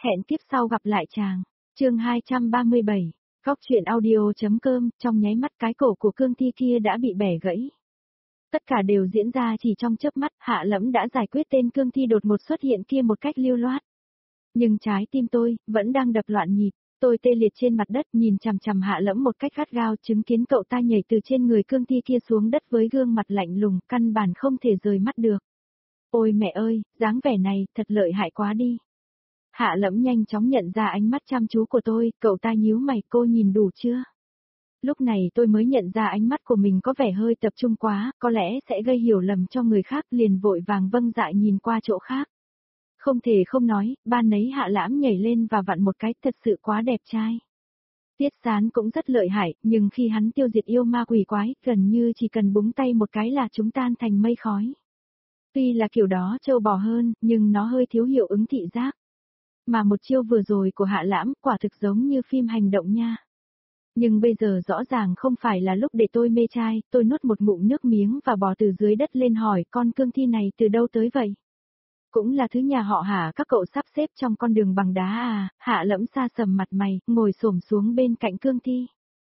Hẹn tiếp sau gặp lại chàng. Chương 237. Góc truyện audio.com. Trong nháy mắt cái cổ của cương thi kia đã bị bẻ gãy. Tất cả đều diễn ra chỉ trong chớp mắt, Hạ Lẫm đã giải quyết tên cương thi đột ngột xuất hiện kia một cách lưu loát. Nhưng trái tim tôi vẫn đang đập loạn nhịp. Tôi tê liệt trên mặt đất nhìn chằm chằm Hạ Lẫm một cách gắt gao, chứng kiến cậu ta nhảy từ trên người cương thi kia xuống đất với gương mặt lạnh lùng, căn bản không thể rời mắt được. Ôi mẹ ơi, dáng vẻ này thật lợi hại quá đi. Hạ Lẫm nhanh chóng nhận ra ánh mắt chăm chú của tôi, cậu ta nhíu mày, cô nhìn đủ chưa? Lúc này tôi mới nhận ra ánh mắt của mình có vẻ hơi tập trung quá, có lẽ sẽ gây hiểu lầm cho người khác, liền vội vàng vâng dạ nhìn qua chỗ khác. Không thể không nói, ban nấy Hạ Lẫm nhảy lên và vặn một cái, thật sự quá đẹp trai. Tiết Sán cũng rất lợi hại, nhưng khi hắn tiêu diệt yêu ma quỷ quái, gần như chỉ cần búng tay một cái là chúng tan thành mây khói. Tuy là kiểu đó trâu bò hơn, nhưng nó hơi thiếu hiệu ứng thị giác. Mà một chiêu vừa rồi của Hạ Lẫm quả thực giống như phim hành động nha. Nhưng bây giờ rõ ràng không phải là lúc để tôi mê trai, tôi nuốt một ngụm nước miếng và bò từ dưới đất lên hỏi con cương thi này từ đâu tới vậy? Cũng là thứ nhà họ Hạ các cậu sắp xếp trong con đường bằng đá à? Hạ Lẫm xa sầm mặt mày, ngồi xổm xuống bên cạnh cương thi.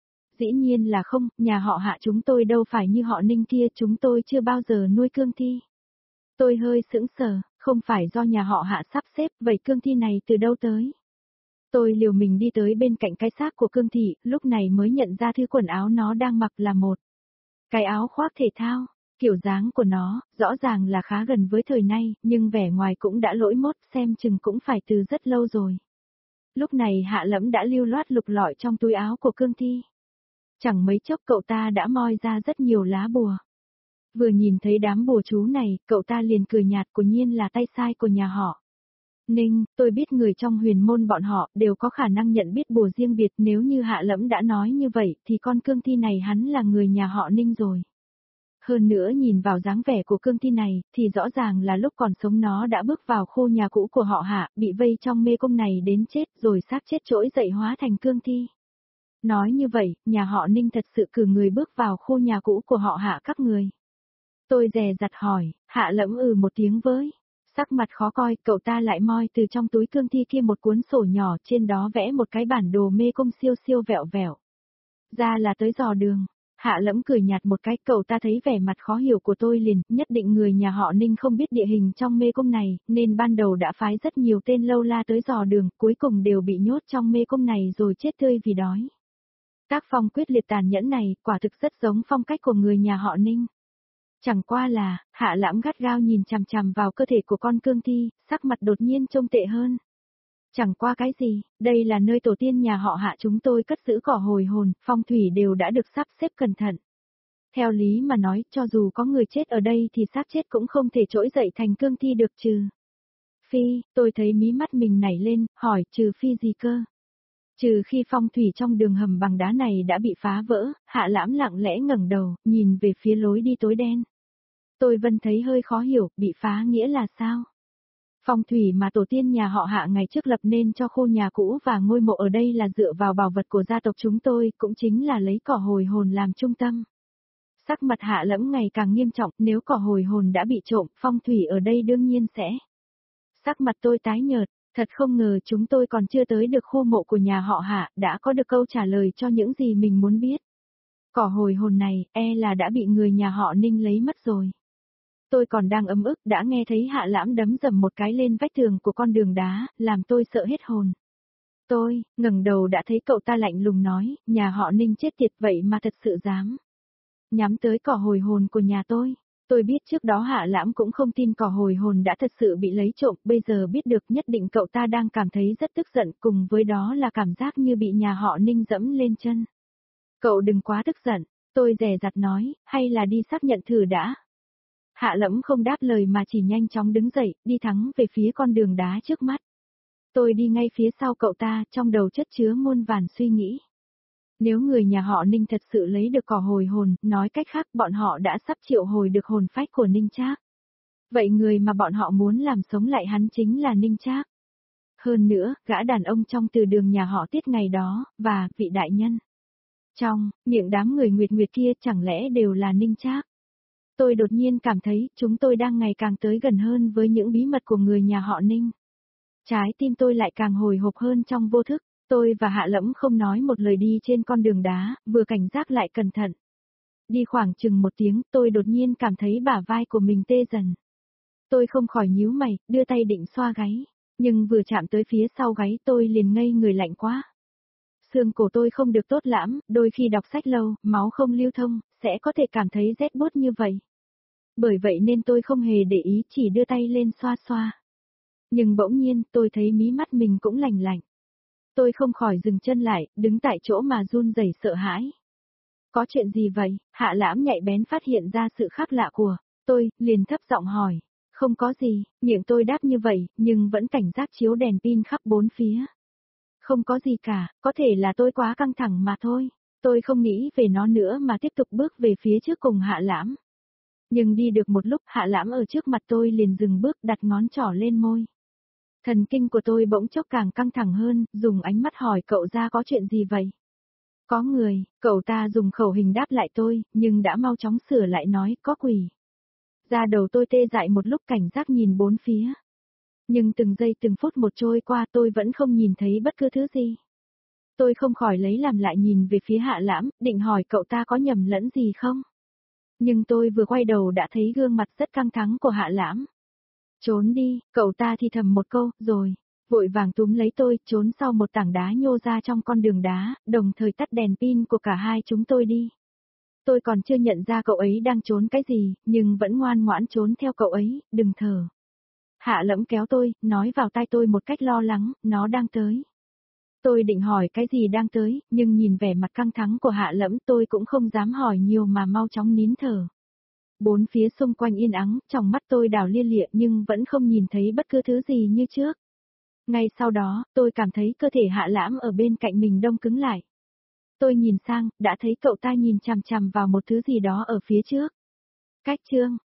Dĩ nhiên là không, nhà họ Hạ chúng tôi đâu phải như họ Ninh kia, chúng tôi chưa bao giờ nuôi cương thi. Tôi hơi sững sờ, không phải do nhà họ Hạ sắp xếp, vậy cương thi này từ đâu tới? Tôi liều mình đi tới bên cạnh cái xác của cương thi, lúc này mới nhận ra thứ quần áo nó đang mặc là một cái áo khoác thể thao. Kiểu dáng của nó, rõ ràng là khá gần với thời nay, nhưng vẻ ngoài cũng đã lỗi mốt, xem chừng cũng phải từ rất lâu rồi. Lúc này Hạ Lẫm đã lưu loát lục lọi trong túi áo của cương thi. Chẳng mấy chốc cậu ta đã moi ra rất nhiều lá bùa. Vừa nhìn thấy đám bùa chú này, cậu ta liền cười nhạt, quả nhiên là tay sai của nhà họ Ninh. Tôi biết người trong huyền môn bọn họ đều có khả năng nhận biết bùa riêng biệt, nếu như Hạ Lẫm đã nói như vậy thì con cương thi này hắn là người nhà họ Ninh rồi. Hơn nữa nhìn vào dáng vẻ của cương thi này, thì rõ ràng là lúc còn sống nó đã bước vào khu nhà cũ của họ Hạ, bị vây trong mê cung này đến chết rồi xác chết trỗi dậy hóa thành cương thi. Nói như vậy, nhà họ Ninh thật sự cử người bước vào khu nhà cũ của họ Hạ các người. Tôi dè dặt hỏi, Hạ Lẫm một tiếng với. Sắc mặt khó coi, cậu ta lại moi từ trong túi cương thi kia một cuốn sổ nhỏ, trên đó vẽ một cái bản đồ mê cung siêu siêu vẹo vẹo. Ra là tới dò đường. Hạ Lẫm cười nhạt một cái, cậu ta thấy vẻ mặt khó hiểu của tôi liền, nhất định người nhà họ Ninh không biết địa hình trong mê cung này, nên ban đầu đã phái rất nhiều tên lâu la tới dò đường, cuối cùng đều bị nhốt trong mê cung này rồi chết tươi vì đói. Tác phong quyết liệt tàn nhẫn này, quả thực rất giống phong cách của người nhà họ Ninh. Chẳng qua là, Hạ Lẫm gắt gao nhìn chằm chằm vào cơ thể của con cương thi, sắc mặt đột nhiên trông tệ hơn. Chẳng qua cái gì, đây là nơi tổ tiên nhà họ Hạ chúng tôi cất giữ cỏ hồi hồn, phong thủy đều đã được sắp xếp cẩn thận. Theo lý mà nói, cho dù có người chết ở đây thì xác chết cũng không thể trỗi dậy thành cương thi được trừ phi. Tôi thấy mí mắt mình nảy lên, hỏi trừ phi gì cơ? Trừ khi phong thủy trong đường hầm bằng đá này đã bị phá vỡ. Hạ Lẫm lặng lẽ ngẩng đầu, nhìn về phía lối đi tối đen. Tôi vẫn thấy hơi khó hiểu, bị phá nghĩa là sao? Phong thủy mà tổ tiên nhà họ Hạ ngày trước lập nên cho khu nhà cũ và ngôi mộ ở đây là dựa vào bảo vật của gia tộc chúng tôi, cũng chính là lấy cỏ hồi hồn làm trung tâm. Sắc mặt Hạ Lẫm ngày càng nghiêm trọng, nếu cỏ hồi hồn đã bị trộm, phong thủy ở đây đương nhiên sẽ. Sắc mặt tôi tái nhợt, thật không ngờ chúng tôi còn chưa tới được khu mộ của nhà họ Hạ, đã có được câu trả lời cho những gì mình muốn biết. Cỏ hồi hồn này, là đã bị người nhà họ Ninh lấy mất rồi. Tôi còn đang ấm ức đã nghe thấy Hạ Lẫm đấm dầm một cái lên vách tường của con đường đá, làm tôi sợ hết hồn. Tôi, ngẩng đầu đã thấy cậu ta lạnh lùng nói, nhà họ Ninh chết tiệt vậy mà thật sự dám nhắm tới cỏ hồi hồn của nhà tôi. Tôi biết trước đó Hạ Lẫm cũng không tin cỏ hồi hồn đã thật sự bị lấy trộm, bây giờ biết được nhất định cậu ta đang cảm thấy rất tức giận, cùng với đó là cảm giác như bị nhà họ Ninh dẫm lên chân. Cậu đừng quá tức giận, tôi dè dặt nói, hay là đi xác nhận thử đã. Hạ Lẫm không đáp lời mà chỉ nhanh chóng đứng dậy, đi thẳng về phía con đường đá trước mắt. Tôi đi ngay phía sau cậu ta, trong đầu chất chứa muôn vàn suy nghĩ. Nếu người nhà họ Ninh thật sự lấy được cỏ hồi hồn, nói cách khác bọn họ đã sắp triệu hồi được hồn phách của Ninh Trác. Vậy người mà bọn họ muốn làm sống lại hắn chính là Ninh Trác. Hơn nữa, gã đàn ông trong từ đường nhà họ Tiết ngày đó, và vị đại nhân trong miệng đám người Nguyệt Nguyệt kia chẳng lẽ đều là Ninh Trác. Tôi đột nhiên cảm thấy chúng tôi đang ngày càng tới gần hơn với những bí mật của người nhà họ Ninh. Trái tim tôi lại càng hồi hộp hơn trong vô thức. Tôi và Hạ Lẫm không nói một lời đi trên con đường đá, vừa cảnh giác lại cẩn thận. Đi khoảng chừng 1 tiếng, tôi đột nhiên cảm thấy bả vai của mình tê dần. Tôi không khỏi nhíu mày, đưa tay định xoa gáy. Nhưng vừa chạm tới phía sau gáy tôi liền ngây người, lạnh quá. Xương cổ tôi không được tốt lắm, đôi khi đọc sách lâu, máu không lưu thông, sẽ có thể cảm thấy rét buốt như vậy. Bởi vậy nên tôi không hề để ý, chỉ đưa tay lên xoa xoa. Nhưng bỗng nhiên tôi thấy mí mắt mình cũng lạnh lạnh. Tôi không khỏi dừng chân lại, đứng tại chỗ mà run rẩy sợ hãi. Có chuyện gì vậy? Hạ Lãm nhạy bén phát hiện ra sự khác lạ của tôi, liền thấp giọng hỏi. Không có gì, miệng tôi đáp như vậy, nhưng vẫn cảnh giác chiếu đèn pin khắp bốn phía. Không có gì cả, có thể là tôi quá căng thẳng mà thôi. Tôi không nghĩ về nó nữa mà tiếp tục bước về phía trước cùng Hạ Lãm. Nhưng đi được một lúc, Hạ Lãm ở trước mặt tôi liền dừng bước, đặt ngón trỏ lên môi. Thần kinh của tôi bỗng chốc càng căng thẳng hơn, dùng ánh mắt hỏi cậu ra có chuyện gì vậy? Có người, cậu ta dùng khẩu hình đáp lại tôi, nhưng đã mau chóng sửa lại nói có quỷ. Da đầu tôi tê dại một lúc, cảnh giác nhìn bốn phía. Nhưng từng giây từng phút một trôi qua tôi vẫn không nhìn thấy bất cứ thứ gì. Tôi không khỏi lấy làm lại nhìn về phía Hạ Lãm, định hỏi cậu ta có nhầm lẫn gì không? Nhưng tôi vừa quay đầu đã thấy gương mặt rất căng thẳng của Hạ Lãm. Trốn đi, cậu ta thì thầm một câu, rồi, vội vàng túm lấy tôi, trốn sau một tảng đá nhô ra trong con đường đá, đồng thời tắt đèn pin của cả hai chúng tôi đi. Tôi còn chưa nhận ra cậu ấy đang trốn cái gì, nhưng vẫn ngoan ngoãn trốn theo cậu ấy, đừng thở. Hạ Lẫm kéo tôi, nói vào tai tôi một cách lo lắng, nó đang tới. Tôi định hỏi cái gì đang tới, nhưng nhìn vẻ mặt căng thẳng của Hạ Lẫm tôi cũng không dám hỏi nhiều mà mau chóng nín thở. Bốn phía xung quanh yên ắng, trong mắt tôi đảo lia lịa nhưng vẫn không nhìn thấy bất cứ thứ gì như trước. Ngay sau đó, tôi cảm thấy cơ thể Hạ Lãm ở bên cạnh mình đông cứng lại. Tôi nhìn sang, đã thấy cậu ta nhìn chằm chằm vào một thứ gì đó ở phía trước. Cách chương